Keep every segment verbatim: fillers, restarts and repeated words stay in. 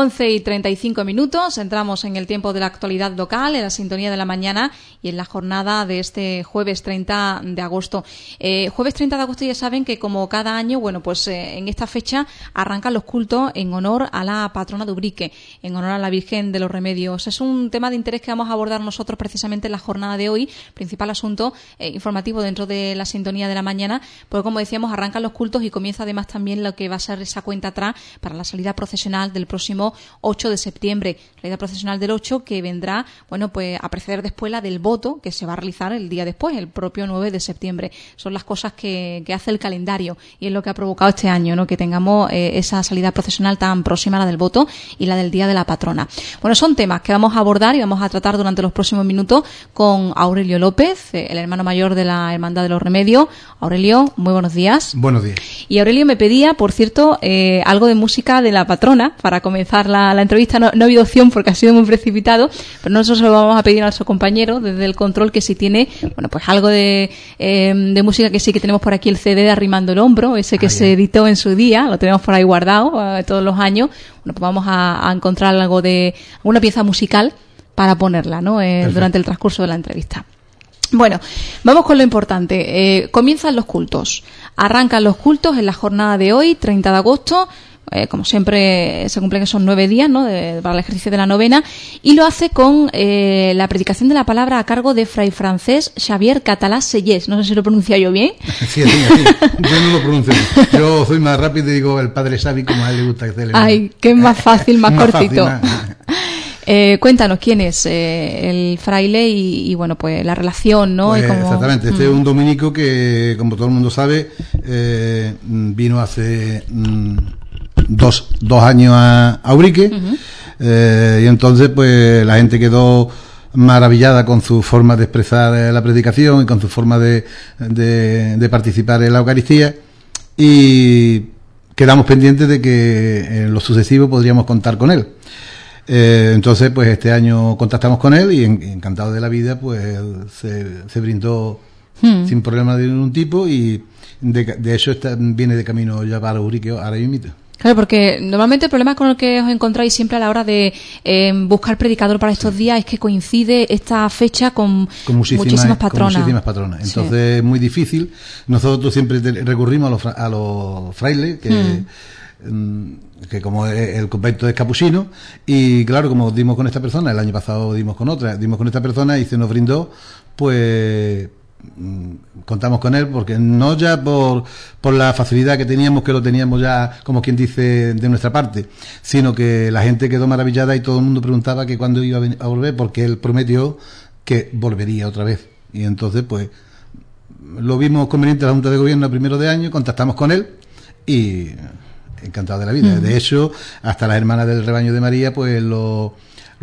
once y treinta y cinco minutos, entramos en el tiempo de la actualidad local, en la sintonía de la mañana y en la jornada de este jueves treinta de agosto. Eh, jueves treinta de agosto ya saben que como cada año, bueno, pues eh, en esta fecha arrancan los cultos en honor a la patrona de Ubrique, en honor a la Virgen de los Remedios. Es un tema de interés que vamos a abordar nosotros precisamente en la jornada de hoy, principal asunto eh, informativo dentro de la sintonía de la mañana, porque como decíamos, arrancan los cultos y comienza además también lo que va a ser esa cuenta atrás para la salida procesional del próximo ocho de septiembre. Salida procesional del ocho que vendrá, bueno, pues a preceder después la del voto, que se va a realizar el día después, el propio nueve de septiembre. Son las cosas que, que hace el calendario y es lo que ha provocado este año, ¿no? Que tengamos eh, esa salida procesional tan próxima a la del voto y la del día de la patrona. Bueno, son temas que vamos a abordar y vamos a tratar durante los próximos minutos con Aurelio López, eh, el hermano mayor de la Hermandad de los Remedios. Aurelio, muy buenos días. Buenos días. Y Aurelio me pedía, por cierto, eh, algo de música de la patrona para comenzar la, la entrevista. No, no ha habido opción porque ha sido muy precipitado, pero nosotros se lo vamos a pedir a nuestro compañero desde el control que si tiene, bueno, pues algo de, eh, de música, que sí que tenemos por aquí el C D de Arrimando el Hombro, ese que ah, se editó en su día, lo tenemos por ahí guardado eh, todos los años. Bueno, pues vamos a, a encontrar algo de, alguna pieza musical para ponerla, ¿no? Eh, durante el transcurso de la entrevista. Bueno, vamos con lo importante. Eh, comienzan los cultos. Arrancan los cultos en la jornada de hoy, treinta de agosto. Eh, como siempre se cumplen esos nueve días, ¿no? De, para el ejercicio de la novena, y lo hace con eh, la predicación de la palabra a cargo de Fray Francés Xavier Catalá Sellés. No sé si lo pronuncia yo bien. Sí, sí, sí. Yo no lo pronuncio. Yo soy más rápido y digo el padre Xavi, como a él le gusta que se le... Ay, que es más fácil, más, más cortito. Fácil, más... Eh, cuéntanos quién es eh, el fraile y, y bueno, pues la relación, ¿no? Pues, y como... Exactamente, este mm. es un dominico que, como todo el mundo sabe, eh, vino hace mm, dos, dos años a, a Ubrique, uh-huh. eh, y entonces pues la gente quedó maravillada con su forma de expresar eh, la predicación y con su forma de, de, de participar en la Eucaristía, y quedamos pendientes de que en lo sucesivo podríamos contar con él. Eh, entonces, pues este año contactamos con él y en, encantado de la vida, pues se, se brindó hmm. sin problema de ningún tipo, y de, de hecho está, viene de camino ya para Ubrique ahora mismo. Claro, porque normalmente el problema con el que os encontráis siempre a la hora de eh, buscar predicador para estos días es que coincide esta fecha con, con muchísimas, muchísimas patronas. Con muchísimas patronas. Entonces sí. Es muy difícil. Nosotros siempre recurrimos a los, a los frailes, que... Hmm. que como el convento es capuchino, y claro, como dimos con esta persona, el año pasado dimos con otra, dimos con esta persona y se nos brindó, pues contamos con él, porque no ya por, por la facilidad que teníamos, que lo teníamos ya, como quien dice, de nuestra parte, sino que la gente quedó maravillada y todo el mundo preguntaba que cuándo iba a, venir, a volver, porque él prometió que volvería otra vez. Y entonces, pues, lo vimos conveniente a la Junta de Gobierno a primero de año, contactamos con él y... encantado de la vida. Uh-huh. De hecho, hasta las hermanas del Rebaño de María, pues lo,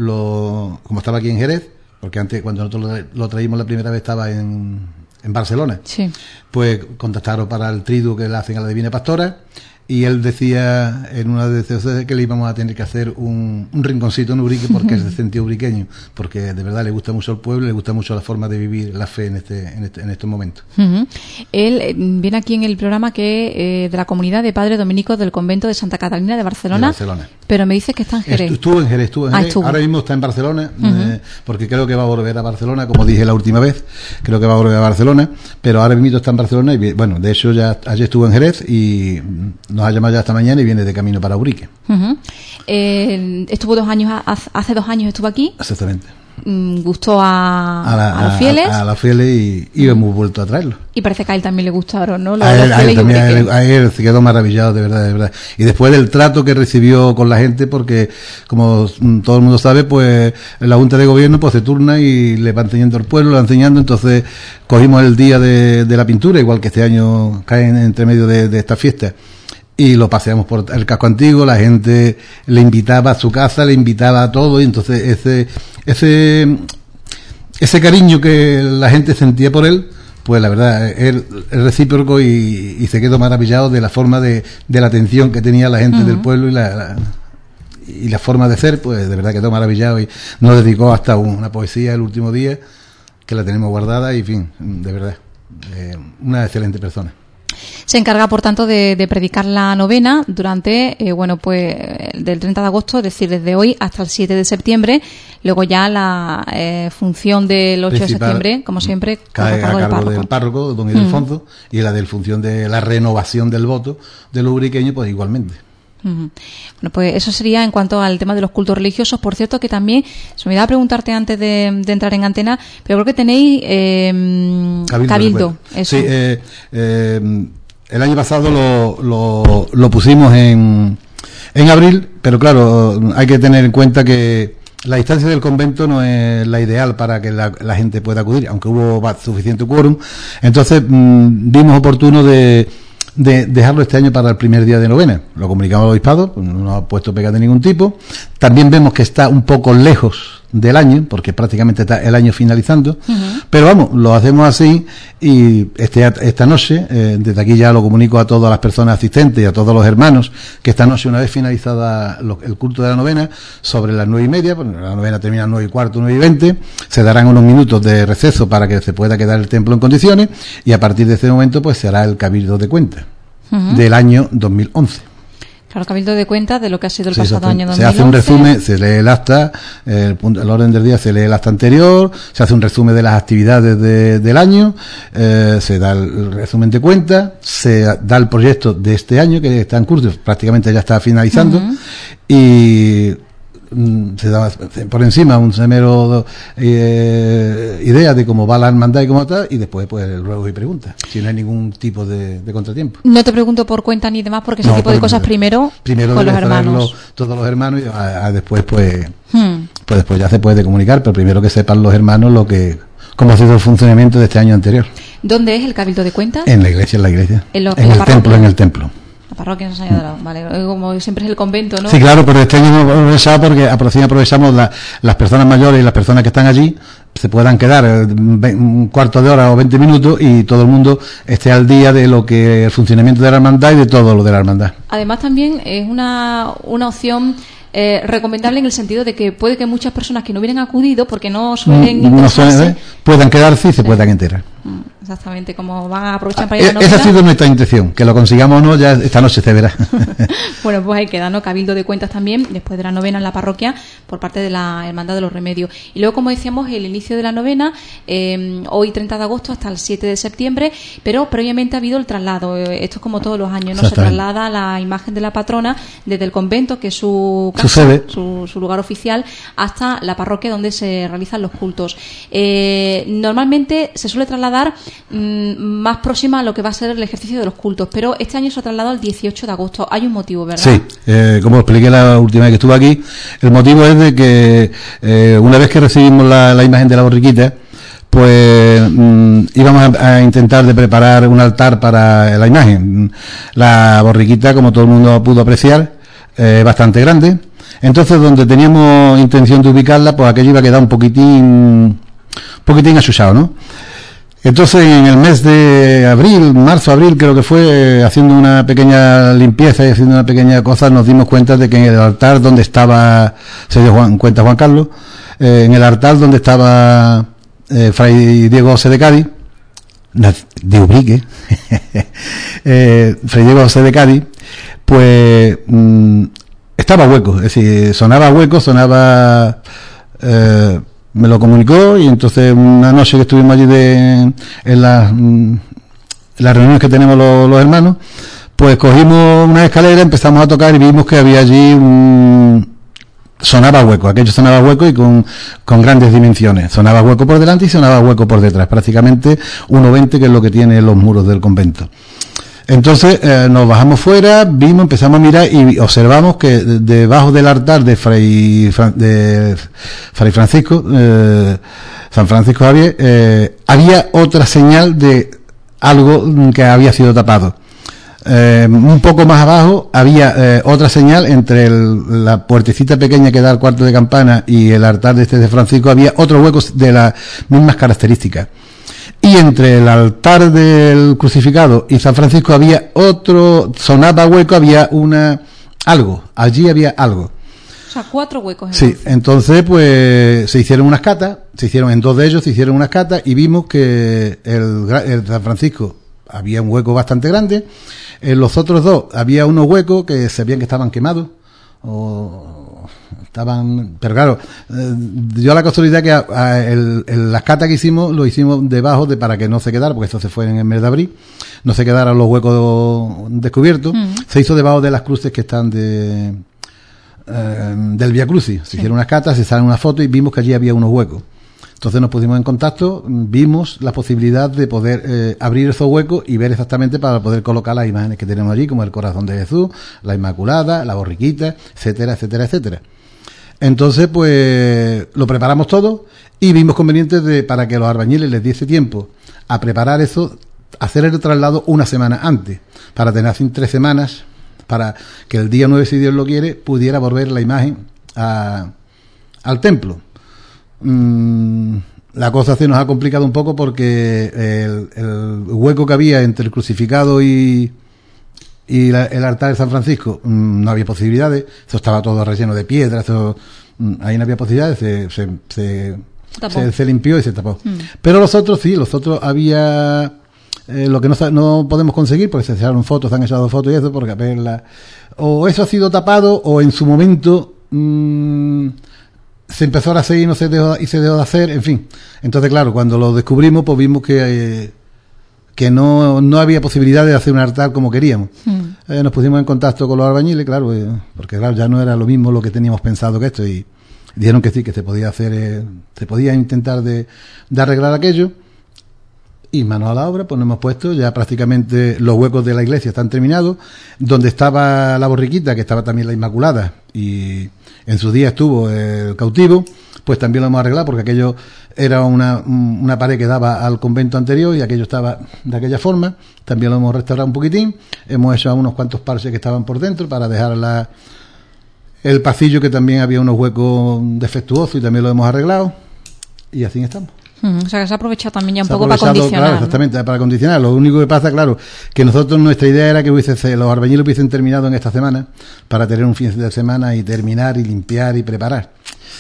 lo como estaba aquí en Jerez, porque antes cuando nosotros lo traímos la primera vez estaba en, en Barcelona, sí. Pues contactaron para el triduo que le hacen a la Divina Pastora, y él decía en una de esas que le íbamos a tener que hacer un, un rinconcito en Ubrique, porque uh-huh. se sentía ubriqueño, porque de verdad le gusta mucho el pueblo, le gusta mucho la forma de vivir la fe en este en, este, en estos momentos. Uh-huh. Él eh, viene aquí en el programa que eh, de la comunidad de padres dominicos del convento de Santa Catalina de Barcelona, de Barcelona. Pero me dice que está en Jerez. Estuvo en Jerez, estuvo en Jerez. Ah, estuvo. Ahora mismo está en Barcelona, uh-huh. eh, porque creo que va a volver a Barcelona, como dije la última vez, creo que va a volver a Barcelona, pero ahora mismo está en Barcelona y bueno, de hecho ya ayer estuvo en Jerez y nos ha llamado ya esta mañana y viene de camino para Ubrique. Uh-huh. Eh, estuvo dos años, hace dos años estuvo aquí. Exactamente. Gustó a, a, la, a los fieles. A, a los fieles y, y uh-huh. hemos vuelto a traerlo. Y parece que a él también le gustaron, ¿no? Los, a, él, los a, él también, a, él, a él se quedó maravillado, de verdad, de verdad. Y después del trato que recibió con la gente, porque como todo el mundo sabe, pues la Junta de Gobierno pues se turna y le va enseñando al pueblo, le va enseñando. Entonces cogimos el día de, de la pintura, igual que este año cae entre medio de, de esta fiesta, y lo paseamos por el casco antiguo. La gente le invitaba a su casa, le invitaba a todo, y entonces ese ese ese cariño que la gente sentía por él, pues la verdad es recíproco, y, y se quedó maravillado de la forma de, de la atención que tenía la gente uh-huh. del pueblo y la, la y la forma de ser, pues de verdad quedó maravillado, y nos dedicó hasta una poesía el último día que la tenemos guardada, y en fin, de verdad, eh, una excelente persona. Se encarga, por tanto, de, de predicar la novena durante, eh, bueno, pues del treinta de agosto, es decir, desde hoy hasta el siete de septiembre. Luego ya la eh, función del ocho Principal, de septiembre, como siempre, cae a cargo, del, párroco. del párroco, don Ildefonso, mm. y la del función de la renovación del voto de los ubriqueños, pues igualmente. Uh-huh. Bueno, pues eso sería en cuanto al tema de los cultos religiosos. Por cierto, que también se me iba a preguntarte antes de, de entrar en antena, pero creo que tenéis eh, cabildo. cabildo eso. Sí, eh, eh, el año pasado lo, lo, lo pusimos en, en abril, pero claro, hay que tener en cuenta que la distancia del convento no es la ideal para que la, la gente pueda acudir, aunque hubo suficiente quórum. Entonces, mmm, vimos oportuno de de dejarlo este año para el primer día de novena. Lo comunicamos al obispado, no nos ha puesto pega de ningún tipo. También vemos que está un poco lejos del año, porque prácticamente está el año finalizando, uh-huh. pero vamos, lo hacemos así y este, esta noche, eh, desde aquí ya lo comunico a todas las personas asistentes y a todos los hermanos, que esta noche, una vez finalizada lo, el culto de la novena, sobre las nueve y media, porque la novena termina a nueve y cuarto, nueve y veinte, se darán unos minutos de receso para que se pueda quedar el templo en condiciones, y a partir de ese momento pues se hará el cabildo de cuentas uh-huh. del año dos mil once. Claro, cabildo de cuentas de lo que ha sido el sí, pasado hace, año dos mil once. Se hace un resumen, se lee el acta, el, el orden del día se lee el acta anterior, se hace un resumen de las actividades de, del año, eh, se da el resumen de cuentas, se da el proyecto de este año que está en curso, prácticamente ya está finalizando, uh-huh. y se da por encima un semero eh, idea de cómo va la hermandad y cómo está, y después pues ruegos y preguntas, si no hay ningún tipo de, de contratiempo. No te pregunto por cuenta ni demás, porque ese no, tipo de cosas primero, primero con los hermanos, todos los hermanos, y a, a después pues, hmm. pues después ya se puede comunicar, pero primero que sepan los hermanos lo que cómo ha sido el funcionamiento de este año anterior. ¿Dónde es el cabildo de cuentas? En la iglesia, en la iglesia, en, lo, en, en el parroquia. templo, en el templo. La parroquia no se ha ayudado, vale, como siempre es el convento, ¿no? Sí, claro, pero este año hemos aprovechado porque aprovechamos la, las personas mayores y las personas que están allí, se puedan quedar un cuarto de hora o veinte minutos y todo el mundo esté al día de lo que el funcionamiento de la hermandad y de todo lo de la hermandad. Además también es una, una opción eh, recomendable en el sentido de que puede que muchas personas que no hubieran acudido porque no suelen no suelen, ¿eh? puedan quedarse y se sí. puedan enterar. Exactamente, como van a aprovechar para ir a la Esa ha sido nuestra intención, que lo consigamos o no, ya esta noche se verá. Bueno, pues ahí queda, ¿no? Cabildo de cuentas también, después de la novena en la parroquia, por parte de la Hermandad de los Remedios. Y luego, como decíamos, el inicio de la novena, eh, hoy treinta de agosto hasta el siete de septiembre, pero previamente ha habido el traslado. Esto es como todos los años, ¿no? Se traslada la imagen de la patrona desde el convento, que es su casa, su, su, su lugar oficial, hasta la parroquia donde se realizan los cultos. Eh, normalmente se suele trasladar más próxima a lo que va a ser el ejercicio de los cultos, pero este año se ha trasladado al dieciocho de agosto. Hay un motivo, ¿verdad? Sí, eh, como expliqué la última vez que estuve aquí, el motivo es de que eh, una vez que recibimos la, la imagen de la borriquita, pues mmm, íbamos a, a intentar de preparar un altar para la imagen. La borriquita, como todo el mundo pudo apreciar, es eh, bastante grande. Entonces, donde teníamos intención de ubicarla, pues aquello iba a quedar un poquitín, un poquitín asusado, ¿no? Entonces, en el mes de abril, marzo, abril, creo que fue, haciendo una pequeña limpieza y haciendo una pequeña cosa, nos dimos cuenta de que en el altar donde estaba, se dio Juan, cuenta Juan Carlos, eh, en el altar donde estaba eh, Fray Diego José de Cádiz, de Ubrique, eh, Fray Diego José de Cádiz, pues mmm, estaba hueco, es decir, sonaba hueco, sonaba... Eh, me lo comunicó, y entonces una noche que estuvimos allí de, en, las, en las reuniones que tenemos los, los hermanos, pues cogimos una escalera, empezamos a tocar y vimos que había allí un, sonaba hueco, aquello sonaba hueco y con, con grandes dimensiones, sonaba hueco por delante y sonaba hueco por detrás, prácticamente uno veinte, que es lo que tienen los muros del convento. Entonces eh, nos bajamos fuera, vimos, empezamos a mirar y observamos que de, debajo del altar de Fray, de Fray Francisco, eh, San Francisco Javier, eh, había otra señal de algo que había sido tapado. Eh, un poco más abajo había eh, otra señal entre el, la puertecita pequeña que da al cuarto de campana y el altar de este de Francisco, había otro hueco de las mismas características. Y entre el altar del crucificado y San Francisco había otro, sonaba hueco, había una, algo, allí había algo. O sea, cuatro huecos. Sí, entonces pues se hicieron unas catas, se hicieron en dos de ellos, se hicieron unas catas y vimos que el, el San Francisco, había un hueco bastante grande. En los otros dos había unos huecos que se veían que estaban quemados, o estaban, pero claro, eh, yo la casualidad que a, a el, el, las catas que hicimos, lo hicimos debajo de para que no se quedara, porque esto se fue en el mes de abril, no se quedaran los huecos descubiertos, mm. se hizo debajo de las cruces que están de eh, del Vía Crucis, se sí. hicieron unas catas, se salen una foto y vimos que allí había unos huecos. Entonces nos pusimos en contacto, vimos la posibilidad de poder eh, abrir esos huecos y ver exactamente para poder colocar las imágenes que tenemos allí, como el corazón de Jesús, la Inmaculada, la borriquita, etcétera, etcétera, etcétera. Entonces, pues, lo preparamos todo y vimos conveniente de, para que los albañiles les diese tiempo a preparar eso, hacer el traslado una semana antes, para tener así tres semanas, para que el día nueve, si Dios lo quiere, pudiera volver la imagen a, al templo. Mm, la cosa se nos ha complicado un poco porque el, el hueco que había entre el crucificado y, y la, el altar de San Francisco, mmm, no había posibilidades, eso estaba todo relleno de piedras, eso, mmm, ahí no había posibilidades, se, se, se, se, se limpió y se tapó. Mm. Pero los otros sí, los otros había eh, lo que no, no podemos conseguir, porque se echaron fotos, se han echado fotos y eso, porque a ver la, o eso ha sido tapado, o en su momento mmm, se empezó a hacer y no se dejó, y se dejó de hacer, en fin. Entonces, claro, cuando lo descubrimos, pues vimos que eh, que no, no había posibilidad de hacer un altar como queríamos. Mm. Eh, nos pusimos en contacto con los albañiles, claro, eh, porque claro, ya no era lo mismo lo que teníamos pensado que esto, y dijeron que sí, que se podía hacer, eh, se podía intentar de, de arreglar aquello, y manos a la obra, pues nos hemos puesto, ya prácticamente los huecos de la iglesia están terminados, donde estaba la borriquita, que estaba también la Inmaculada, y en sus días estuvo el cautivo, pues también lo hemos arreglado, porque aquello era una, una pared que daba al convento anterior y aquello estaba de aquella forma, también lo hemos restaurado un poquitín, hemos hecho unos cuantos parches que estaban por dentro para dejar la, el pasillo, que también había unos huecos defectuosos, y también lo hemos arreglado, y así estamos. O sea, que se ha aprovechado también ya un poco para condicionar. Claro, exactamente, ¿no? Para condicionar. Lo único que pasa, claro, que nosotros, nuestra idea era que hubiese, los albañiles hubiesen terminado en esta semana, para tener un fin de semana y terminar y limpiar y preparar.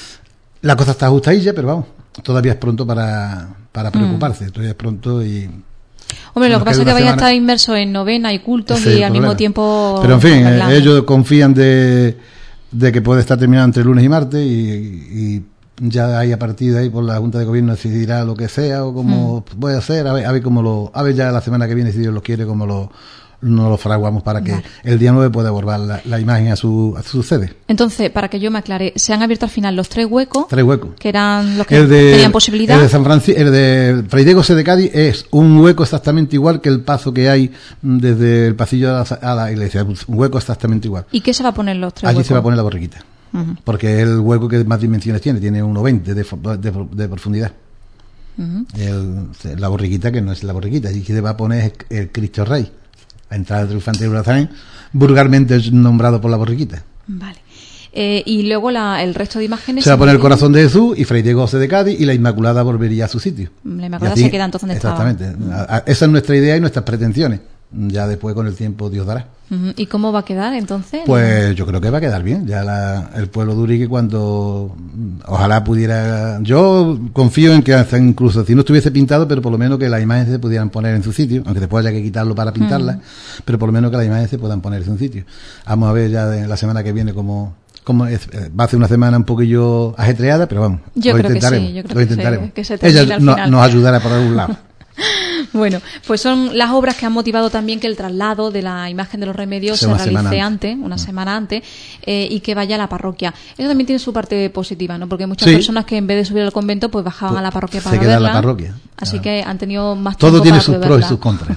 La cosa está ajustadilla, pero vamos, todavía es pronto para, para preocuparse, mm. todavía es pronto y... Hombre, lo que pasa es que vaya a estar inmerso en novena y cultos y al mismo tiempo... Pero en fin, eh, ellos confían de, de que puede estar terminado entre lunes y martes, y... y ya ahí a partir de ahí por la Junta de Gobierno decidirá lo que sea o cómo mm. puede hacer, a ver, a ver cómo lo, a ver ya la semana que viene, si Dios lo quiere, cómo lo no lo fraguamos para que vale. el día nueve pueda volver la, la imagen a su, a su sede. Entonces, para que yo me aclare, se han abierto al final los tres huecos, tres huecos que eran los que el de, tenían posibilidad. El de San Francisco, el de Fray Diego C. de Cádiz es un hueco exactamente igual que el paso que hay desde el pasillo a la, a la iglesia, un hueco exactamente igual. ¿Y qué se va a poner los tres Allí huecos? se va a poner la borriquita. Uh-huh. Porque es el hueco que más dimensiones tiene, tiene uno veinte de, de, de profundidad. Uh-huh. El, la borriquita, que no es la borriquita, allí se va a poner el, el Cristo Rey, la entrada triunfante de Jerusalén, vulgarmente es nombrado por la borriquita. Vale. Eh, y luego la, el resto de imágenes... Se va a poner el corazón de Jesús y Fray Diego de Cádiz, y la Inmaculada volvería a su sitio. La Inmaculada así, se queda entonces donde exactamente. estaba. Exactamente. Esa es nuestra idea y nuestras pretensiones. Ya después, con el tiempo, Dios dará. Uh-huh. ¿Y cómo va a quedar entonces? Pues yo creo que va a quedar bien. Ya la, el pueblo de Urique, cuando ojalá pudiera... Yo confío en que hasta incluso si no estuviese pintado, pero por lo menos que las imágenes se pudieran poner en su sitio, aunque después haya que quitarlo para pintarlas, uh-huh. pero por lo menos que las imágenes se puedan poner en su sitio. Vamos a ver ya de la semana que viene cómo... Como es, va a ser una semana un poquillo ajetreada, pero vamos, yo lo creo intentaremos. Que sí, yo creo lo intentaremos. Que se, que se Ella al no, final. nos ayudará por algún lado. Bueno, pues son las obras que han motivado también que el traslado de la imagen de los remedios se realice antes, una semana antes, eh, y que vaya a la parroquia. Eso también tiene su parte positiva, ¿no? Porque hay muchas sí. personas que en vez de subir al convento, pues bajaban pues a la parroquia para se queda verla. En la parroquia. Así claro. que han tenido más tiempo todo tiene para sus poder pros verla. y sus contras.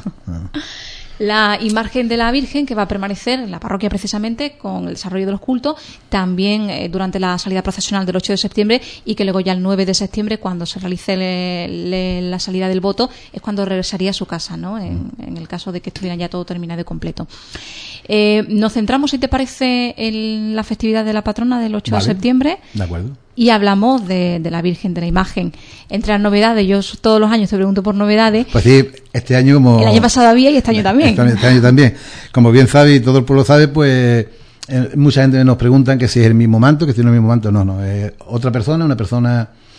La imagen de la Virgen, que va a permanecer en la parroquia precisamente con el desarrollo de los cultos, también eh, durante la salida procesional del ocho de septiembre, y que luego ya el nueve de septiembre, cuando se realice le, le, la salida del voto, es cuando regresaría a su casa, ¿no? En, en el caso de que estuviera ya todo terminado y completo. Eh, nos centramos, si te parece, en la festividad de la patrona del ocho vale. de septiembre. De acuerdo. Y hablamos de, de la Virgen, de la imagen. Entre las novedades, yo todos los años te pregunto por novedades. Pues sí, este año como... El año pasado había y este año también. Este, este año también. Como bien sabe y todo el pueblo sabe, pues eh, mucha gente nos pregunta que si es el mismo manto, que si no es el mismo manto. No, no, es otra persona, una persona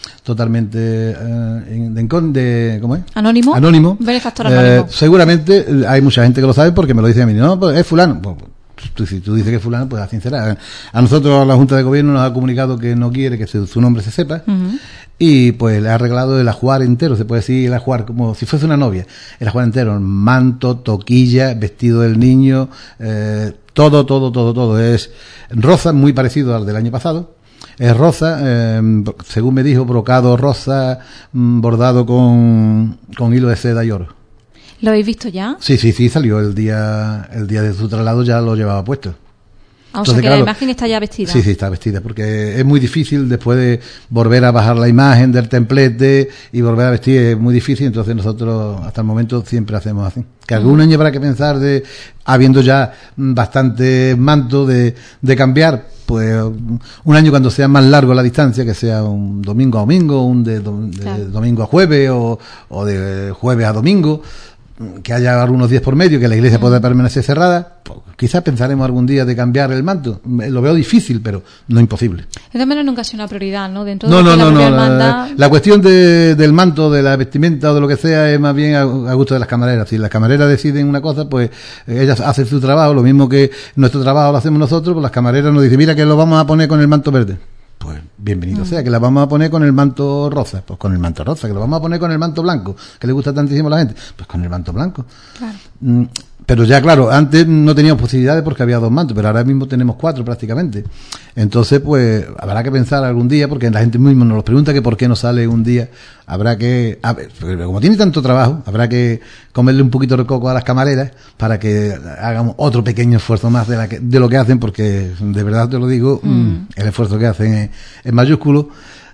totalmente eh, de, de, ¿cómo es? Anónimo. Anónimo. Benefactor anónimo. Eh, seguramente hay mucha gente que lo sabe porque me lo dice a mí. No, pues es fulano. Pues, tú, si tú dices que es fulano, pues a sincerar. A nosotros la Junta de Gobierno nos ha comunicado que no quiere que su, su nombre se sepa. Uh-huh. Y pues le ha arreglado el ajuar entero, se puede decir el ajuar como si fuese una novia. El ajuar entero, manto, toquilla, vestido del niño, eh, todo, todo, todo, todo. Es rosa, muy parecido al del año pasado. Es rosa, eh, según me dijo, brocado rosa, bordado con, con hilo de seda y oro. ¿Lo habéis visto ya? Sí, sí, sí, salió el día, el día de su traslado, ya lo llevaba puesto. Ah, o sea, que claro, la imagen está ya vestida. Sí, sí, está vestida, porque es muy difícil después de volver a bajar la imagen del templete y volver a vestir, es muy difícil, entonces nosotros hasta el momento siempre hacemos así. Que algún año habrá que pensar de, habiendo ya bastante manto de, de cambiar, pues un año cuando sea más largo la distancia, que sea un domingo a domingo, un de, do, de claro. domingo a jueves o, o de jueves a domingo, que haya algunos días por medio, que la iglesia pueda permanecer cerrada, pues, quizás pensaremos algún día de cambiar el manto. Lo veo difícil, pero no imposible. De todas maneras nunca ha sido una prioridad, ¿no? Dentro no, de no, la no, no. hermandad... La, la cuestión de, del manto, de la vestimenta o de lo que sea, es más bien a, a gusto de las camareras. Si las camareras deciden una cosa, pues ellas hacen su trabajo, lo mismo que nuestro trabajo lo hacemos nosotros, pues las camareras nos dicen, mira que lo vamos a poner con el manto verde. Pues bienvenido mm. sea, que la vamos a poner con el manto rosa, pues con el manto rosa, que lo vamos a poner con el manto blanco, que le gusta tantísimo a la gente, pues con el manto blanco. Claro. Mm, pero ya claro, antes no teníamos posibilidades porque había dos mantos, pero ahora mismo tenemos cuatro prácticamente. Entonces, pues habrá que pensar algún día, porque la gente mismo nos pregunta que por qué no sale un día. Habrá que, a ver, como tiene tanto trabajo, habrá que comerle un poquito de coco a las camareras para que hagamos otro pequeño esfuerzo más de, la que, de lo que hacen, porque de verdad te lo digo, mm. el esfuerzo que hacen es, es mayúsculo.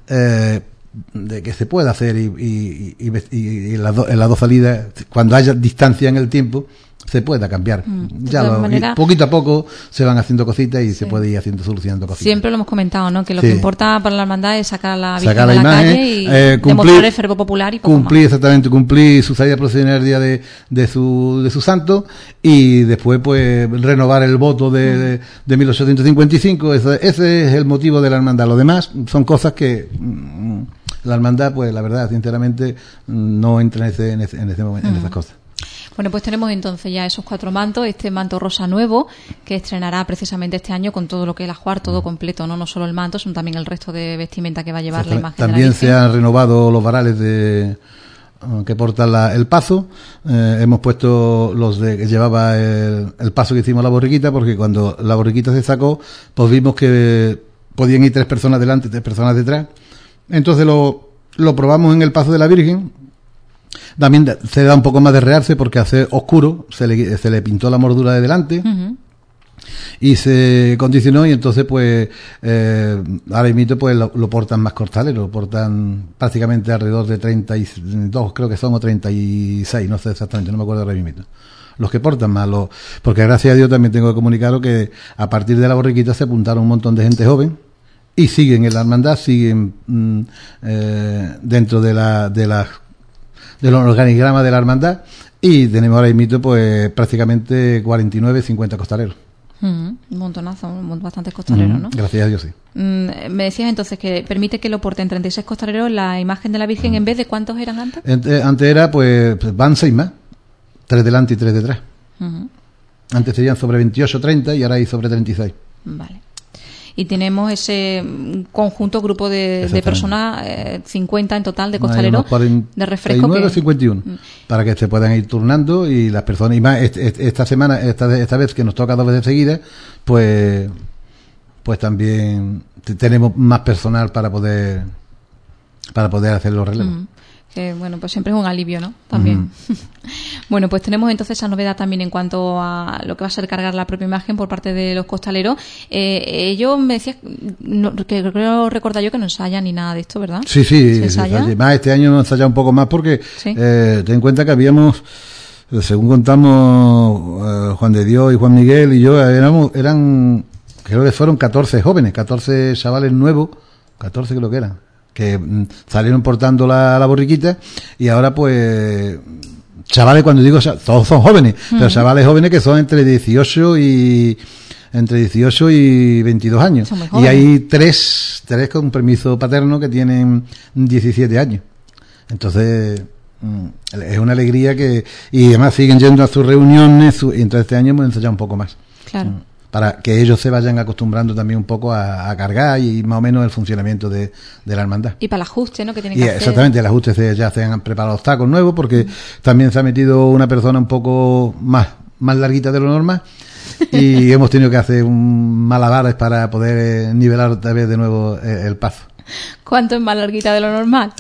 Eh, de que se pueda hacer y, y, y, y, y en, las do, en las dos salidas, cuando haya distancia en el tiempo, se pueda cambiar. Mm, ya lo, manera, poquito a poco se van haciendo cositas y sí. se puede ir haciendo solucionando cositas. Siempre lo hemos comentado, ¿no? Que lo sí. que importa para la hermandad es sacar a la Virgen sacar la a la imagen, calle y eh, cumplir, demostrar el fervor popular y poco cumplir más. exactamente, cumplir su salida procesional el día de, de su de su santo y después pues renovar el voto de, mm. de, de mil ochocientos cincuenta y cinco. Ese, ese es el motivo de la hermandad. Lo demás son cosas que mm, la hermandad, pues la verdad, sinceramente, no entra en ese, en ese, en ese momento, mm. en esas cosas. Bueno, pues tenemos entonces ya esos cuatro mantos, este manto rosa nuevo que estrenará precisamente este año con todo lo que es el ajuar, todo completo, no no solo el manto, sino también el resto de vestimenta que va a llevar la imagen también de la Virgen. Se han renovado los varales de que portan la, el paso, eh, hemos puesto los de que llevaba el, el paso que hicimos la borriquita, porque cuando la borriquita se sacó, pues vimos que podían ir tres personas delante, tres personas detrás. Entonces lo, lo probamos en el paso de la Virgen. También se da un poco más de realce porque hace oscuro, se le, se le pintó la mordura de delante uh-huh. y se condicionó y entonces pues eh, ahora mismo pues lo, lo portan más costaleros, lo portan prácticamente alrededor de treinta y dos creo que son o treinta y seis, no sé exactamente, no me acuerdo ahora mismo. Los que portan más, los, porque gracias a Dios también tengo que comunicaros que a partir de la borriquita se apuntaron un montón de gente joven y siguen en la hermandad, siguen mm, eh, dentro de la de las de los organigramas de la hermandad y tenemos ahora mismo pues prácticamente cuarenta y nueve, cincuenta costaleros. Mm, un montonazo, bastantes costaleros, mm, ¿no? Gracias a Dios, sí. Mm, me decías entonces que permite que lo porten treinta y seis costaleros la imagen de la Virgen mm. en vez de ¿cuántos eran antes? Antes, antes era pues van seis más, tres delante y tres detrás. Mm-hmm. Antes serían sobre veintiocho, treinta y ahora hay sobre treinta y seis. Vale. Y tenemos ese conjunto, grupo de, de personas, eh, cincuenta en total de costaleros de refresco. cuarenta y nueve, cincuenta y uno, mm. para que se puedan ir turnando y las personas, y más este, esta semana, esta, esta vez que nos toca dos veces seguidas, pues, pues también tenemos más personal para poder, para poder hacer los relevos. Mm. Que bueno, pues siempre es un alivio, ¿no? También. Uh-huh. Bueno, pues tenemos entonces esa novedad también en cuanto a lo que va a ser cargar la propia imagen por parte de los costaleros. Eh, ellos me decían, no, que creo recordar yo que no ensayan ni nada de esto, ¿verdad? Sí, sí. Más este año hemos ensayado un poco más porque ¿sí? eh, ten en cuenta que habíamos, según contamos eh, Juan de Dios y Juan Miguel y yo, éramos, eran, creo que fueron catorce jóvenes, catorce chavales nuevos, catorce creo que eran, que mm, salieron portando la, la borriquita y ahora pues chavales, cuando digo todos son jóvenes, uh-huh. pero chavales jóvenes que son entre dieciocho y entre dieciocho y veintidós años. Son muy Y jóvenes. hay tres, tres con permiso paterno que tienen diecisiete años. Entonces, mm, es una alegría que... Y además siguen yendo a sus reuniones, su, y entonces este año hemos ensayado un poco más. Claro. Mm, para que ellos se vayan acostumbrando también un poco a, a cargar y más o menos el funcionamiento de, de la hermandad. Y para el ajuste, ¿no? Que tienen Y que hacer. exactamente, el ajuste se, ya se han preparado los tacos nuevos porque también se ha metido una persona un poco más, más larguita de lo normal y hemos tenido que hacer un malabares para poder eh, nivelar otra vez de nuevo eh, el paso. ¿Cuánto es más larguita de lo normal?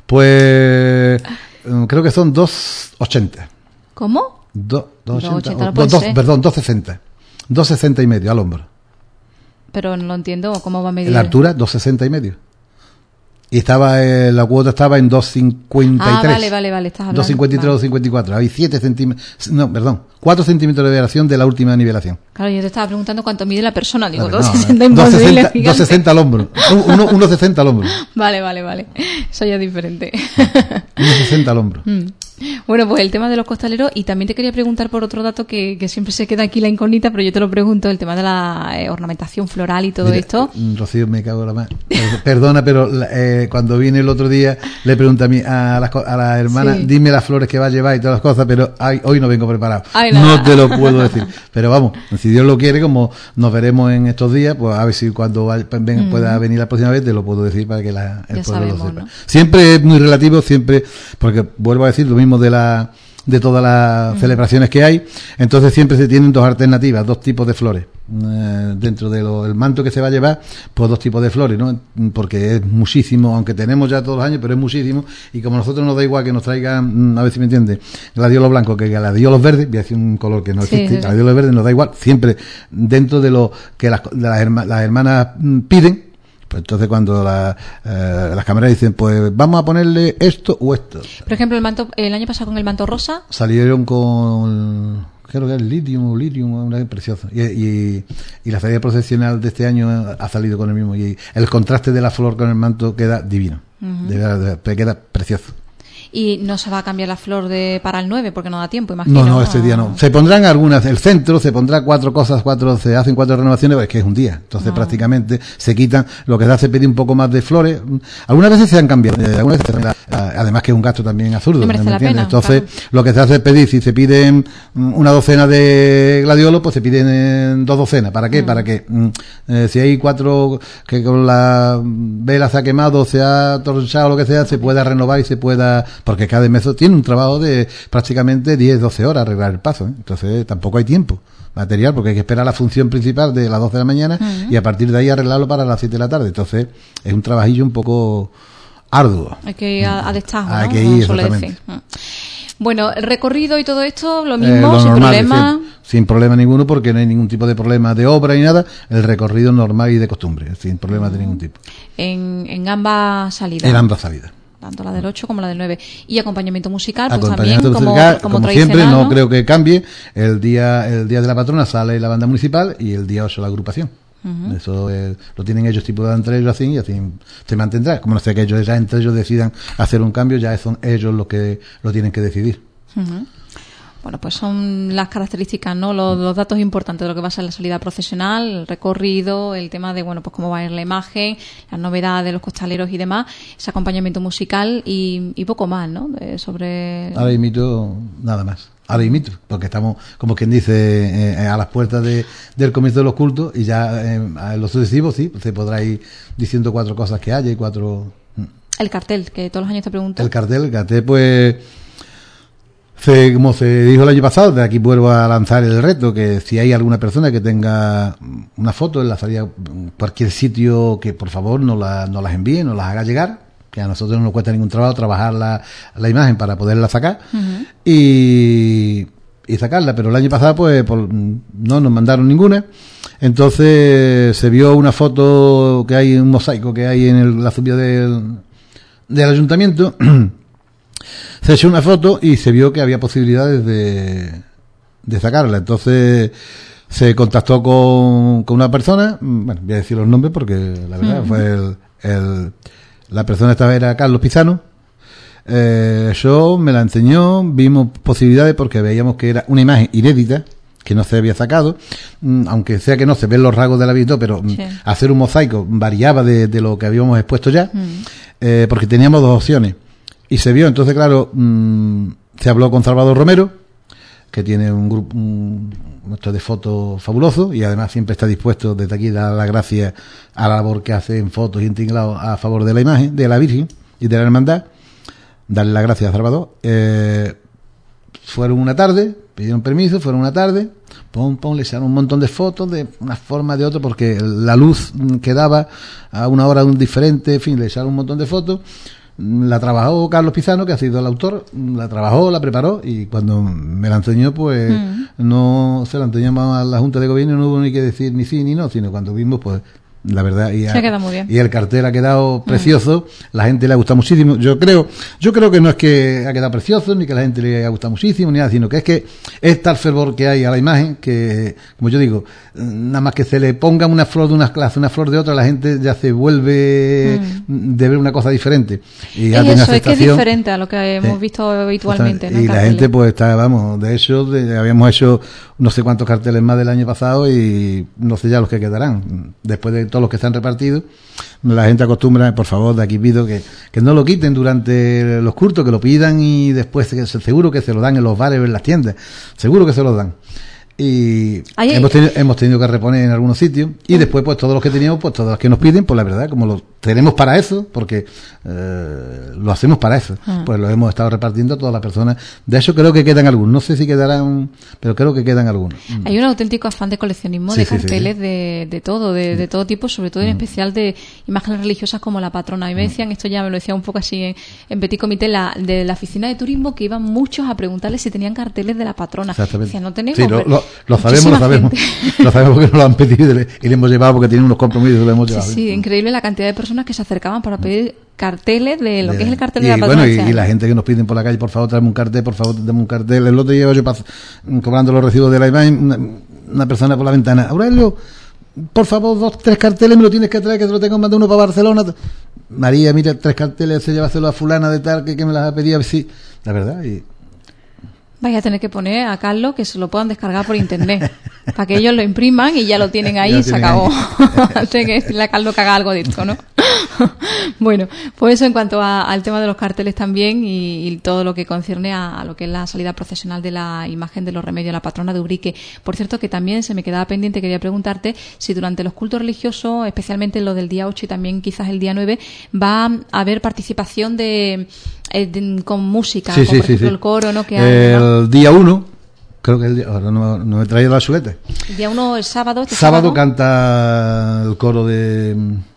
Pues mm, creo que son dos ochenta. ¿Cómo? Do, dos dos ochenta, ochenta no o- puede dos- ser. perdón, dos sesenta. dos sesenta y medio al hombro. Pero no lo entiendo cómo va a medir. En la altura, dos sesenta y medio. Y estaba, eh, la cuota estaba en dos cincuenta y tres. Ah, vale, vale, vale, estás hablando. dos cincuenta y tres, Vale. dos cincuenta y cuatro. Hay siete centímetros, no, perdón, cuatro centímetros de variación de la última nivelación. Claro, yo te estaba preguntando cuánto mide la persona. Digo, Vale, dos no, sesenta no, imposible, dos sesenta, gigante. dos sesenta al hombro. Uno, uno sesenta al hombro. Vale, vale, vale. Eso ya es diferente. uno sesenta al hombro. Mm. Bueno, pues el tema de los costaleros, y también te quería preguntar por otro dato que, que siempre se queda aquí la incógnita, pero yo te lo pregunto, el tema de la eh, ornamentación floral y todo Mira, esto. Rocío, me cago en la mano. Perdona, pero la- eh, cuando vine el otro día le pregunté a, mi, a, las, co- a la hermana, Sí. dime las flores que va a llevar y todas las cosas, pero ay, hoy no vengo preparado. Ay, no nada. te lo puedo decir. Pero vamos, si Dios lo quiere, como nos veremos en estos días, pues a ver si cuando vaya- venga- Mm. pueda venir la próxima vez te lo puedo decir para que la, el Ya pueblo lo sabemos, sepa. ¿no? Siempre es muy relativo, siempre, porque vuelvo a decir lo mismo de la de todas las Mm. celebraciones que hay, entonces siempre se tienen dos alternativas, dos tipos de flores. Eh, dentro del manto que se va a llevar, pues dos tipos de flores, ¿no? Porque es muchísimo, aunque tenemos ya todos los años, pero es muchísimo, y como a nosotros nos da igual que nos traigan, mm, a ver si me entiende, gladiolo blanco que gladiolo verde, voy a decir un color que no Sí, existe, sí, sí. gladiolo verde nos da igual, siempre dentro de lo que las, de las, herma- las hermanas mm, piden. Pues entonces cuando la, eh, las cámaras dicen, pues vamos a ponerle esto o esto, Por ejemplo, el manto, el año pasado con el manto rosa, salieron con, creo que es lithium o lithium, una preciosa. Y, y, y la salida procesional de este año ha salido con el mismo. Y el contraste de la flor con el manto queda divino. De verdad, de verdad, queda precioso. y no se va a cambiar la flor de para el nueve porque no da tiempo, imagino. No, no, este día no. Se pondrán algunas, el centro, se pondrá cuatro cosas, cuatro, se hacen cuatro renovaciones, pero es que es un día. Entonces Ah. prácticamente se quitan, lo que se hace pedir un poco más de flores. Algunas veces se han cambiado, eh, algunas veces, eh, además que es un gasto también absurdo. No merece ¿me la entiendes? pena, Entonces claro. lo que se hace es pedir, si se piden mm, una docena de gladiolos, pues se piden eh, dos docenas. ¿Para qué? Mm. Para que mm, eh, si hay cuatro que con la vela se ha quemado, se ha torchado, lo que sea, se pueda renovar y se pueda, porque cada mes tiene un trabajo de prácticamente diez, doce horas arreglar el paso, ¿eh? Entonces tampoco hay tiempo material porque hay que esperar la función principal de las doce de la mañana Uh-huh. y a partir de ahí arreglarlo para las siete de la tarde. Entonces es un trabajillo un poco arduo. Hay que ir a, a destajo, Hay ¿no? que Como ir, suele exactamente. decir. Mm. Bueno, el recorrido y todo esto, lo Eh, mismo, lo sin normal, problema. sin, sin problema ninguno porque no hay ningún tipo de problema de obra ni nada, el recorrido normal y de costumbre, sin problemas de ningún tipo. En, en ambas salidas. En ambas salidas. Tanto la del ocho como la del nueve. Y acompañamiento musical, pues Acompañamiento también, musical, como, como, como siempre, tradicional, no, creo que cambie. El día el día de la patrona sale la banda municipal y el día ocho la agrupación. Ujú. Eso eh, lo tienen ellos estipulado entre ellos así y así se mantendrá. Como no sé que ellos ya entre ellos decidan hacer un cambio, ya son ellos los que lo tienen que decidir. Ujú. Bueno, pues son las características, ¿no? Los, los datos importantes de lo que va a ser la salida procesional, el recorrido, el tema de, bueno, pues cómo va a ir la imagen, las novedades de los costaleros y demás, ese acompañamiento musical y, y poco más, ¿no? De- sobre... Ahora imito nada más. Ahora imito, porque estamos, como quien dice, eh, a las puertas de, del comienzo de los cultos y ya eh, en los sucesivos sí, se podrá ir diciendo cuatro cosas que haya y cuatro... El cartel, que todos los años te pregunto. El cartel, el cartel pues... Se, como se dijo el año pasado, de aquí vuelvo a lanzar el reto, que si hay alguna persona que tenga una foto en la salida, cualquier sitio, que por favor nos, la, nos las envíe, nos las haga llegar, que a nosotros no nos cuesta ningún trabajo trabajar la, la imagen para poderla sacar Ujú. y, y sacarla, pero el año pasado pues por, no nos mandaron ninguna. Entonces se vio una foto que hay, un mosaico que hay en el, la subida del, del ayuntamiento. Se echó una foto y se vio que había posibilidades de, de sacarla. Entonces se contactó con, con una persona, bueno, voy a decir los nombres porque la verdad Mm. fue el, el, la persona esta era Carlos Pizano. Eh, yo me la enseñó, vimos posibilidades porque veíamos que era una imagen inédita, que no se había sacado, aunque sea que no se ven los rasgos de la vida, pero sí. hacer un mosaico variaba de, de lo que habíamos expuesto ya, mm. eh, porque teníamos dos opciones. Y se vio, entonces claro, mmm, se habló con Salvador Romero, que tiene un grupo un, un de fotos fabuloso, y además siempre está dispuesto desde aquí a dar las gracias a la labor que hace en fotos y en tinglado a favor de la imagen, de la Virgen y de la Hermandad. Darle las gracias a Salvador. Eh, fueron una tarde, pidieron permiso, fueron una tarde, pum, pum, le echaron un montón de fotos de una forma, de otra, porque la luz que daba a una hora diferente, en fin, le echaron un montón de fotos. La trabajó Carlos Pizano, que ha sido el autor, la trabajó, la preparó, y cuando me la enseñó, pues mm. no se la enseñamos a la Junta de Gobierno, no hubo ni que decir ni sí ni no, sino cuando vimos, pues la verdad, y, se queda muy bien. Y el cartel ha quedado precioso, mm. la gente le ha gustado muchísimo. Yo creo, yo creo que no es que ha quedado precioso, ni que a la gente le haya gustado muchísimo, ni nada, sino que es que es tal fervor que hay a la imagen que, como yo digo, nada más que se le ponga una flor de una clase, una flor de otra, la gente ya se vuelve mm. de ver una cosa diferente. Y es eso, es que es diferente a lo que hemos eh, visto habitualmente. ¿No? Y la gente pues está, vamos, de hecho, de, habíamos hecho no sé cuántos carteles más del año pasado y no sé ya los que quedarán. Después de todos los que se han repartido, la gente acostumbra, por favor, de aquí pido que, que no lo quiten durante los cultos, que lo pidan y después seguro que se lo dan en los bares o en las tiendas, seguro que se lo dan. Y Ahí, hemos, tenido, hemos tenido que reponer en algunos sitios y uh, después pues todos los que teníamos, pues todos los que nos piden, pues la verdad, como lo tenemos para eso, porque eh, lo hacemos para eso, uh, pues lo hemos estado repartiendo a todas las personas. De hecho creo que quedan algunos, no sé si quedarán, pero creo que quedan algunos. Hay un auténtico afán de coleccionismo, sí, de carteles, sí, sí. De, de todo, de, de todo tipo, sobre todo en uh, especial de imágenes religiosas como la patrona. Y me decían, esto ya me lo decía un poco así en, en Petit Comité, la, de la oficina de turismo, que iban muchos a preguntarle si tenían carteles de la patrona. Decían, no tenemos. Sí, lo, lo, Lo sabemos, lo sabemos. Gente. Lo sabemos porque nos lo han pedido y le, y le hemos llevado porque tienen unos compromisos y lo hemos llevado. Sí, sí, increíble la cantidad de personas que se acercaban para pedir carteles de lo de, que es el cartel y, de la patrona. Bueno, y, y la gente que nos piden por la calle, por favor, tráeme un cartel, por favor, tráeme un cartel. El otro día yo pas, cobrando los recibos de la imagen, una, una persona por la ventana, Aurelio, por favor, dos, tres carteles me lo tienes que traer, que te lo tengo, manda uno para Barcelona. María, mira, tres carteles, se llévaselo a fulana de tal, que, que me las ha pedido, a ver si... La verdad, y... Vais a tener que poner a Carlos que se lo puedan descargar por internet para que ellos lo impriman y ya lo tienen ahí y se acabó. Antes que decirle a Carlos que haga algo de esto, ¿no? Bueno, pues eso en cuanto a, al tema de los carteles también y, y todo lo que concierne a, a lo que es la salida procesional de la imagen de los remedios de la patrona de Ubrique. Por cierto, que también se me quedaba pendiente, quería preguntarte si durante los cultos religiosos, especialmente lo del día ocho y también quizás el día nueve, va a haber participación de... Eh, de, con música, sí, como sí, por ejemplo sí. el coro, ¿no? Que el hay, ¿no? día uno, creo que el día, ahora no, no he traído la chuleta. El día uno es sábado. Este sábado, sábado canta el coro de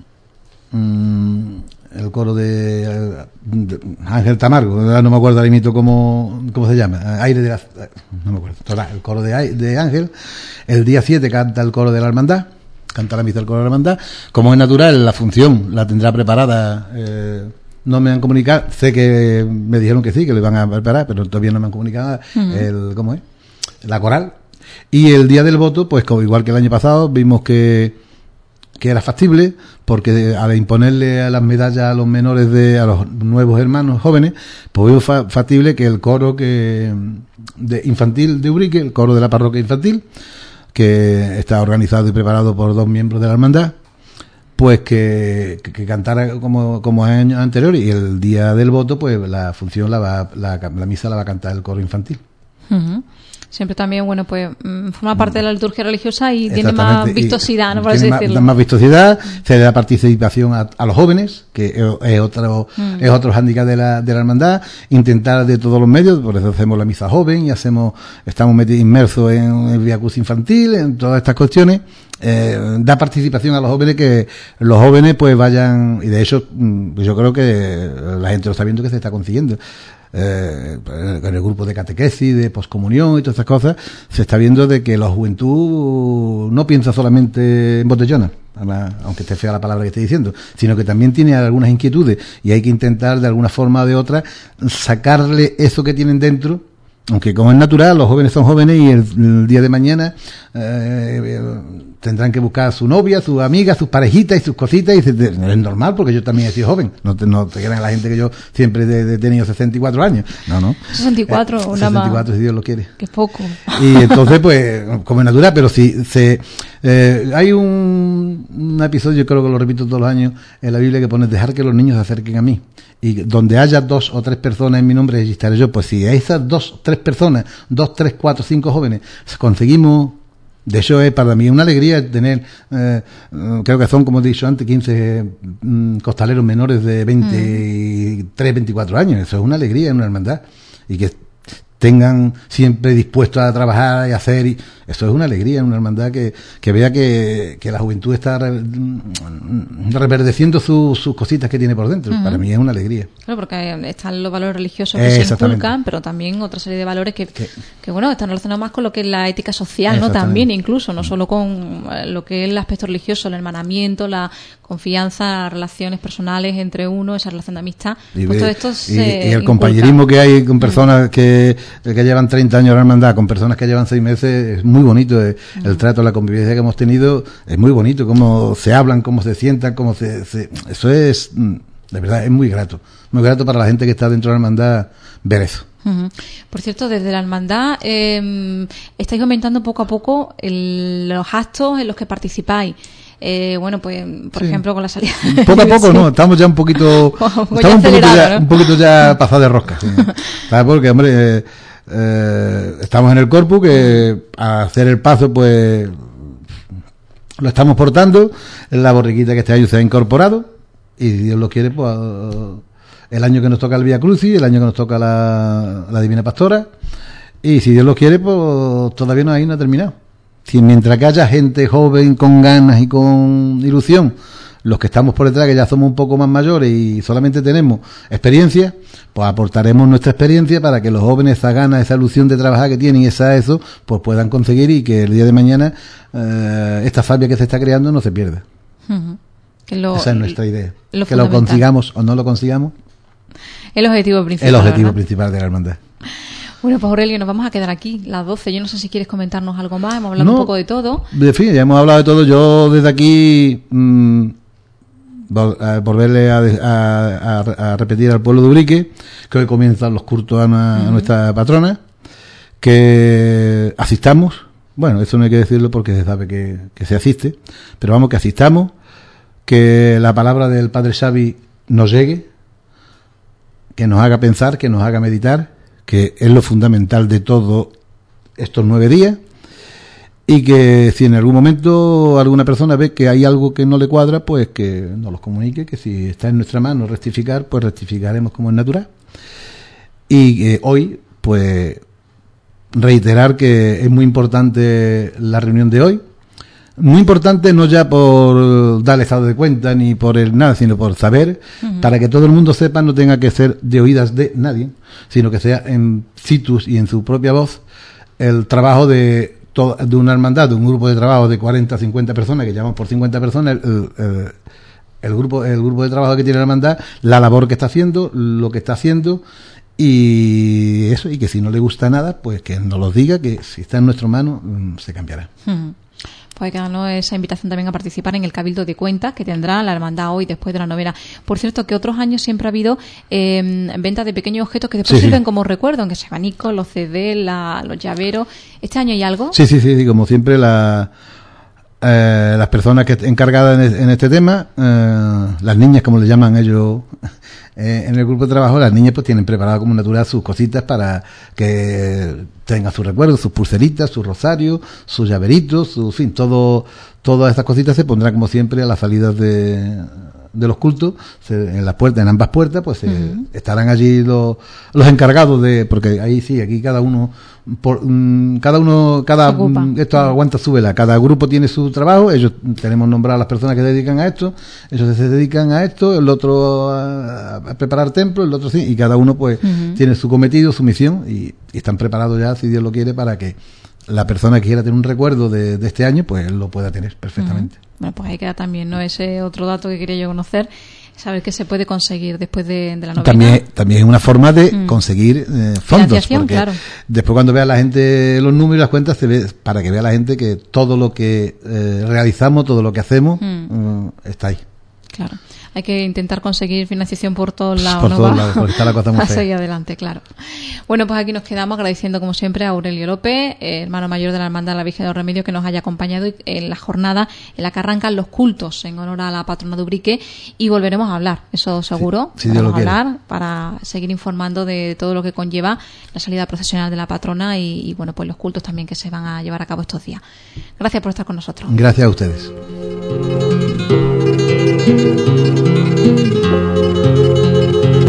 mm, el coro de, de Ángel Tamargo, no me acuerdo ahora mismo cómo, cómo se llama, Aire de la, no me acuerdo, el coro de, de Ángel. El día siete canta el coro de la Hermandad, canta la misa del coro de la Hermandad. Como es natural, la función la tendrá preparada. Eh, No me han comunicado, sé que me dijeron que sí, que lo iban a preparar, pero todavía no me han comunicado uh-huh. el, ¿cómo es? La coral. Y el día del voto, pues como igual que el año pasado, vimos que, que era factible, porque al imponerle a las medallas a los menores de, a los nuevos hermanos jóvenes, pues vimos fa- factible que el coro que, de infantil de Ubrique, el coro de la parroquia infantil, que está organizado y preparado por dos miembros de la hermandad, pues que, que, que cantara como, como años anteriores, y el día del voto pues la función la va la, la misa la va a cantar el coro infantil. Uh-huh. Siempre también, bueno, pues forma parte de la liturgia religiosa y tiene más vistosidad, ¿no? Por así decirlo. Más, más vistosidad, se le da participación a, a los jóvenes, que es otro mm. es otro hándicap de la, de la hermandad, intentar de todos los medios, por eso hacemos la misa joven y hacemos, estamos metidos inmersos en el Vía Cruz infantil, en todas estas cuestiones. Eh, da participación a los jóvenes, que los jóvenes pues vayan, y de hecho yo creo que la gente lo está viendo que se está consiguiendo. Eh, en el grupo de catequesis, de poscomunión y todas estas cosas, se está viendo de que la juventud no piensa solamente en botellona, además, aunque esté fea la palabra que estoy diciendo, sino que también tiene algunas inquietudes y hay que intentar de alguna forma o de otra sacarle eso que tienen dentro. Aunque como es natural, los jóvenes son jóvenes y el, el día de mañana eh, tendrán que buscar a su novia, sus amigas, sus parejitas y sus cositas, y dices, no es normal, porque yo también he sido joven, no te, no te crean la gente que yo siempre he, he tenido sesenta y cuatro años, no, no. sesenta y cuatro, eh, una sesenta y cuatro, si Dios lo quiere. Que es poco. Y entonces, pues, como es natural, pero si se, eh, hay un, un episodio, yo creo que lo repito todos los años, en la Biblia que pone, dejar que los niños se acerquen a mí. Y donde haya dos o tres personas en mi nombre, allí estaré yo. Pues si a esas dos, tres personas, dos, tres, cuatro, cinco jóvenes, conseguimos, de hecho es para mí una alegría tener, eh, creo que son, como he dicho antes, quince mm, costaleros menores de veintitrés, veinticuatro años. Eso es una alegría en una hermandad. Y que tengan siempre dispuestos a trabajar y hacer, y eso es una alegría en una hermandad, que, que vea que, que la juventud está re, reverdeciendo su, sus cositas que tiene por dentro. Uh-huh. Para mí es una alegría. Claro, porque están los valores religiosos que se inculcan, pero también otra serie de valores que, que, que bueno, están relacionados más con lo que es la ética social, ¿no? También, incluso, no solo con lo que es el aspecto religioso, el hermanamiento, la confianza, las relaciones personales entre uno, esa relación de amistad. Y, pues todo de, esto y, se y el inculca. compañerismo que hay con personas que, que llevan treinta años en la hermandad, con personas que llevan seis meses, es muy bonito. El, uh-huh. el trato, la convivencia que hemos tenido es muy bonito. Cómo se hablan, cómo se sientan, cómo se, se... Eso es, de verdad, es muy grato. Muy grato para la gente que está dentro de la hermandad ver eso. Uh-huh. Por cierto, desde la hermandad eh, estáis aumentando poco a poco el, los actos en los que participáis. Eh, bueno, pues, por sí. ejemplo, con la salida. Poco a poco, no, estamos ya un poquito, estamos un poquito ya, ¿no? un poquito ya pasados de rosca. Sí. ¿Sabes? Porque, hombre, eh, eh, estamos en el corpus, que a hacer el paso, pues, lo estamos portando. La borriquita que este año se ha incorporado, y si Dios lo quiere, pues, el año que nos toca el Vía Crucis, el año que nos toca la, la Divina Pastora, y si Dios lo quiere, pues, todavía no, ahí no ha terminado. Si mientras que haya gente joven con ganas y con ilusión, los que estamos por detrás, que ya somos un poco más mayores y solamente tenemos experiencia, pues aportaremos nuestra experiencia para que los jóvenes, esa ganas, esa ilusión de trabajar que tienen y esa eso, pues puedan conseguir, y que el día de mañana eh, esta fabia que se está creando no se pierda. Uh-huh. Que lo, esa es nuestra idea. Lo que lo consigamos o no lo consigamos. El objetivo principal. El objetivo ¿verdad? principal de la hermandad. Bueno, pues Aurelio, nos vamos a quedar aquí, las doce. Yo no sé si quieres comentarnos algo más, hemos hablado no, un poco de todo. De fin, ya hemos hablado de todo. Yo desde aquí, mmm, volverle a, a, a, a repetir al pueblo de Ubrique que hoy comienzan los cultos a, una, uh-huh. a nuestra patrona, que asistamos. Bueno, eso no hay que decirlo porque se sabe que, que se asiste, pero vamos, que asistamos, que la palabra del Padre Xavi nos llegue, que nos haga pensar, que nos haga meditar, que es lo fundamental de todos estos nueve días, y que si en algún momento alguna persona ve que hay algo que no le cuadra, pues que nos lo comunique, que si está en nuestra mano rectificar, pues rectificaremos como es natural. Y que hoy, pues, reiterar que es muy importante la reunión de hoy. Muy importante no ya por dar estado de cuenta ni por el nada, sino por saber, uh-huh. para que todo el mundo sepa, no tenga que ser de oídas de nadie, sino que sea en situs y en su propia voz el trabajo de, to- de una hermandad, de un grupo de trabajo de cuarenta, cincuenta personas, que llamamos por cincuenta personas, el, el, el grupo el grupo de trabajo que tiene la hermandad, la labor que está haciendo, lo que está haciendo, y eso, y que si no le gusta nada, pues que nos lo diga, que si está en nuestra mano, se cambiará. Uh-huh. Pues quedarnos esa invitación también a participar en el Cabildo de Cuentas que tendrá la hermandad hoy después de la novena. Por cierto, que otros años siempre ha habido eh, ventas de pequeños objetos que después sí, sirven sí. como recuerdo, aunque sea abanicos, los C D, la, los llaveros. ¿Este año hay algo? Sí, sí, sí, sí, como siempre la, eh, las personas que encargadas en, en este tema, eh, las niñas, como le llaman ellos eh, en el grupo de trabajo, las niñas pues tienen preparado como natural sus cositas para que tengan sus recuerdos, sus pulseritas, sus rosarios, sus llaveritos, su, en fin, todo, todas estas cositas se pondrán como siempre a las salidas de, de los cultos, se, en las puertas, en ambas puertas, pues uh-huh. eh, estarán allí los, los encargados de, porque ahí sí, aquí cada uno, por, um, cada uno, cada, um, esto aguanta su vela, cada grupo tiene su trabajo, ellos tenemos nombradas las personas que se dedican a esto, ellos se dedican a esto, el otro a, a preparar templos, el otro sí, y cada uno pues uh-huh. tiene su cometido, su misión, y, y están preparados ya, si Dios lo quiere, para que la persona que quiera tener un recuerdo de, de este año, pues lo pueda tener perfectamente. Uh-huh. Bueno, pues ahí queda también, ¿no? Ese otro dato que quería yo conocer, Saber que se puede conseguir después de, de la novena. También, también es una forma de mm. conseguir eh, fondos, porque claro. después cuando vea la gente los números y las cuentas, se ve, para que vea la gente que todo lo que eh, realizamos, todo lo que hacemos, mm. uh, está ahí. Claro. Hay que intentar conseguir financiación por todos lados. Por ¿no? todos lados, porque está la cosa muy fea. Seguir adelante, claro. Bueno, pues aquí nos quedamos agradeciendo como siempre a Aurelio López, eh, hermano mayor de la Hermandad de la Virgen de los Remedios, que nos haya acompañado en la jornada en la que arrancan los cultos en honor a la patrona de Ubrique, y volveremos a hablar, eso seguro. Sí, sí, Dios lo quiere. Hablar para seguir informando de todo lo que conlleva la salida procesional de la patrona y, y bueno, pues los cultos también que se van a llevar a cabo estos días. Gracias por estar con nosotros. Gracias a ustedes. Thank you.